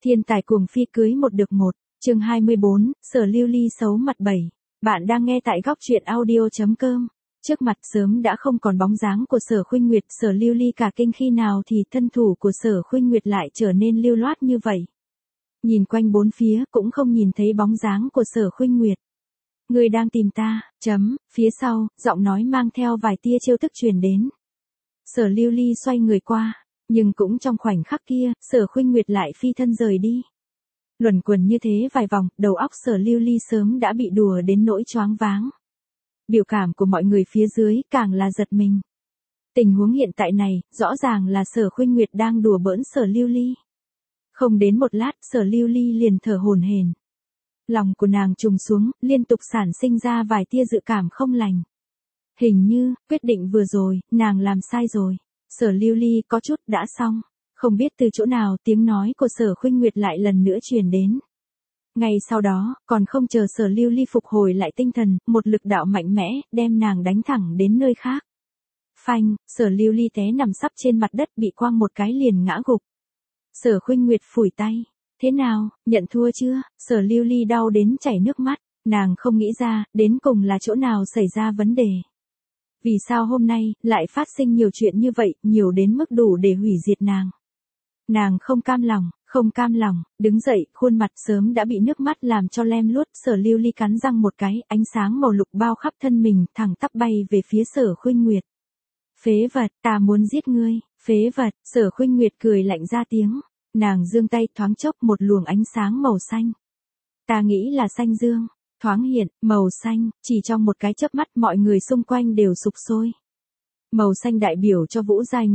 Thiên tài cuồng phi cưới một được một, chương 24, Sở Lưu Ly xấu mặt 7. Bạn đang nghe tại góc truyện audio.com. Trước mặt sớm đã không còn bóng dáng của Sở Khuynh Nguyệt, Sở Lưu Ly cả kinh khi nào thì thân thủ của Sở Khuynh Nguyệt lại trở nên lưu loát như vậy. Nhìn quanh bốn phía cũng không nhìn thấy bóng dáng của Sở Khuynh Nguyệt. Người đang tìm ta, phía sau, giọng nói mang theo vài tia trêu tức truyền đến. Sở Lưu Ly xoay người qua, nhưng cũng trong khoảnh khắc kia, Sở Khuynh Nguyệt lại phi thân rời đi. Luẩn quẩn như thế vài vòng, đầu óc Sở Lưu Ly sớm đã bị đùa đến nỗi choáng váng. Biểu cảm của mọi người phía dưới càng là giật mình. Tình huống hiện tại này, rõ ràng là Sở Khuynh Nguyệt đang đùa bỡn Sở Lưu Ly. Không đến một lát, Sở Lưu Ly liền thở hổn hển. Lòng của nàng trùng xuống, liên tục sản sinh ra vài tia dự cảm không lành. Hình như, quyết định vừa rồi, nàng làm sai rồi. Sở Lưu Ly có chút đã xong. Không biết từ chỗ nào tiếng nói của Sở Khuynh Nguyệt lại lần nữa truyền đến. Ngay sau đó, còn không chờ Sở Lưu Ly phục hồi lại tinh thần, một lực đạo mạnh mẽ, đem nàng đánh thẳng đến nơi khác. Phanh, Sở Lưu Ly té nằm sấp trên mặt đất bị quăng một cái liền ngã gục. Sở Khuynh Nguyệt phủi tay. Thế nào, nhận thua chưa? Sở Lưu Ly đau đến chảy nước mắt. Nàng không nghĩ ra, đến cùng là chỗ nào xảy ra vấn đề. Vì sao hôm nay, lại phát sinh nhiều chuyện như vậy, nhiều đến mức đủ để hủy diệt nàng. Nàng không cam lòng, đứng dậy, khuôn mặt sớm đã bị nước mắt làm cho lem luốt. Sở Lưu Ly cắn răng một cái, ánh sáng màu lục bao khắp thân mình, thẳng tắp bay về phía Sở Khuynh Nguyệt. Phế vật, ta muốn giết ngươi, phế vật. Sở Khuynh Nguyệt cười lạnh ra tiếng. Nàng giương tay thoáng chốc một luồng ánh sáng màu xanh. Ta nghĩ là xanh dương, thoáng hiện, màu xanh, chỉ trong một cái chớp mắt mọi người xung quanh đều sục sôi. Màu xanh đại biểu cho Vũ giai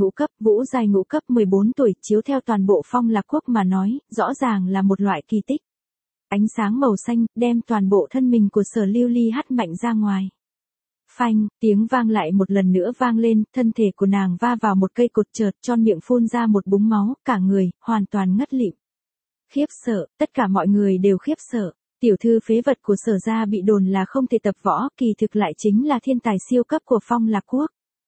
ngũ cấp 14 tuổi, chiếu theo toàn bộ Phong Lạc Quốc mà nói, rõ ràng là một loại kỳ tích. Ánh sáng màu xanh, đem toàn bộ thân mình của Sở Lưu Ly hất mạnh ra ngoài. Phanh, tiếng vang lại một lần nữa vang lên, thân thể của nàng va vào một cây cột chợt tròn miệng phun ra một búng máu, cả người, hoàn toàn ngất lịm. Khiếp sợ, tất cả mọi người đều khiếp sợ. Tiểu thư phế vật của Sở gia bị đồn là không thể tập võ, kỳ thực lại chính là thiên tài siêu cấp của Phong Lạc Quốc.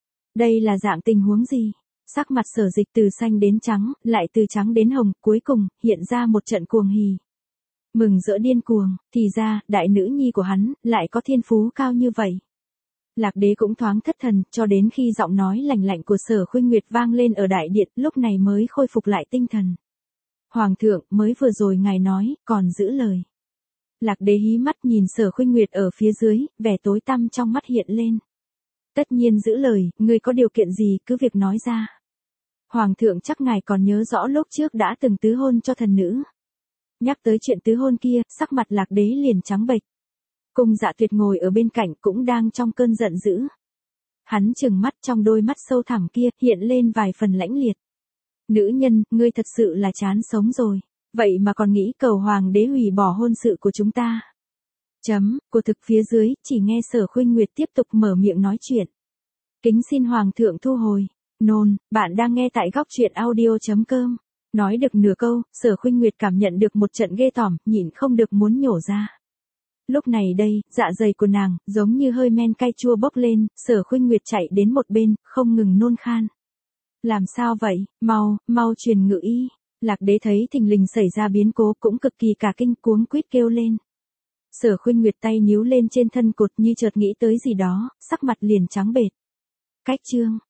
Đây là dạng tình huống gì? Sắc mặt Sở Dịch từ xanh đến trắng, lại từ trắng đến hồng, cuối cùng, hiện ra một trận cuồng hỉ. Mừng rỡ điên cuồng, thì ra, đại nữ nhi của hắn, lại có thiên phú cao như vậy. Lạc Đế cũng thoáng thất thần, cho đến khi giọng nói lạnh lạnh của Sở Khuynh Nguyệt vang lên ở đại điện, lúc này mới khôi phục lại tinh thần. Hoàng thượng, mới vừa rồi ngài nói, còn giữ lời. Lạc Đế hí mắt nhìn Sở Khuynh Nguyệt ở phía dưới, vẻ tối tăm trong mắt hiện lên. Tất nhiên giữ lời, ngươi có điều kiện gì cứ việc nói ra. Hoàng thượng chắc ngài còn nhớ rõ lúc trước đã từng tứ hôn cho thần nữ. Nhắc tới chuyện tứ hôn kia, sắc mặt Lạc Đế liền trắng bệch. Cung Dạ Tuyệt ngồi ở bên cạnh cũng đang trong cơn giận dữ. Hắn trừng mắt, trong đôi mắt sâu thẳm kia hiện lên vài phần lãnh liệt. Nữ nhân, ngươi thật sự là chán sống rồi. Vậy mà còn nghĩ cầu hoàng đế hủy bỏ hôn sự của chúng ta. Của thực phía dưới, chỉ nghe Sở Khuynh Nguyệt tiếp tục mở miệng nói chuyện. Kính xin hoàng thượng thu hồi. Bạn đang nghe tại góc truyện audio.com. Nói được nửa câu, Sở Khuynh Nguyệt cảm nhận được một trận ghê tởm, nhịn không được muốn nhổ ra. Lúc này đây, dạ dày của nàng, giống như hơi men cay chua bốc lên, Sở Khuynh Nguyệt chạy đến một bên, không ngừng nôn khan. Làm sao vậy, mau truyền ngự y. Lạc Đế thấy thình lình xảy ra biến cố cũng cực kỳ cả kinh, cuống quýt kêu lên. Sở Khuynh Nguyệt tay níu lên trên thân cột như chợt nghĩ tới gì đó, sắc mặt liền trắng bệch. Cách chương,